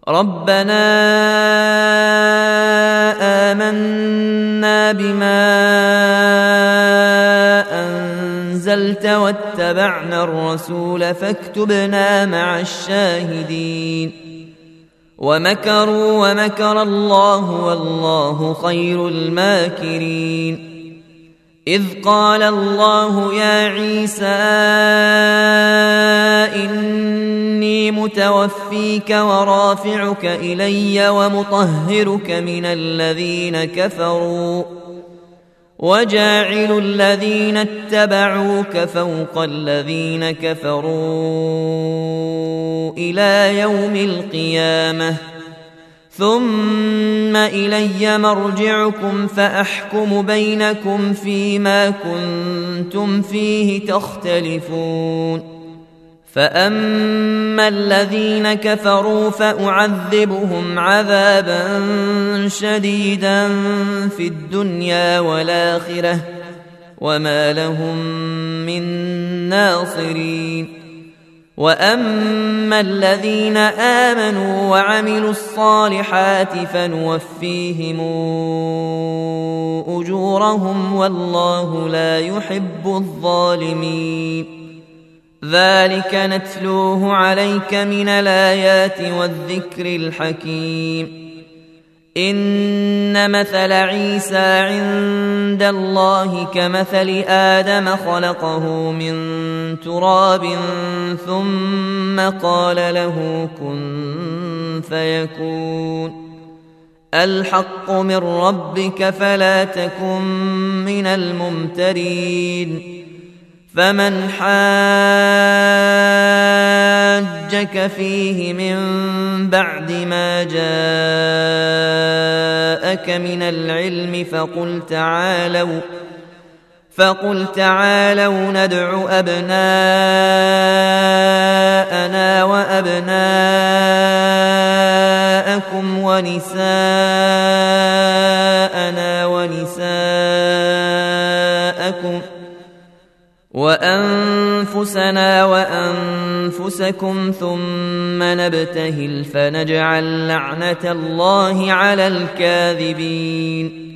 ربنا آمنا بما أنزلت واتبعنا الرسول فاكتبنا مع الشاهدين ومكروا ومكر الله والله خير الماكرين إذ قال الله يا عيسى إني متوفيك ورافعك إلي ومطهرك من الذين كفروا وجاعل الذين اتبعوك فوق الذين كفروا إلى يوم القيامة ثم إلي مرجعكم فأحكم بينكم فيما كنتم فيه تختلفون فأما الذين كفروا فأعذبهم عذابا شديدا في الدنيا والآخرة وما لهم من ناصرين وأما الذين آمنوا وعملوا الصالحات فنوفيهم أجورهم والله لا يحب الظالمين ذلك نتلوه عليك من الآيات والذكر الحكيم إن مثل عيسى عند الله كمثل آدم خلقه من تراب ثم قال له كن فيكون الحق من ربك فلا تكن من الممترين فمن حاجك فيه من بعد ما جاءك من العلم فقل تعالوا ندع أبناءنا وأبناءكم ونساءنا ونساءكم وأنفسنا وأنفسكم ثم نبتهل فنجعل لعنة الله على الكاذبين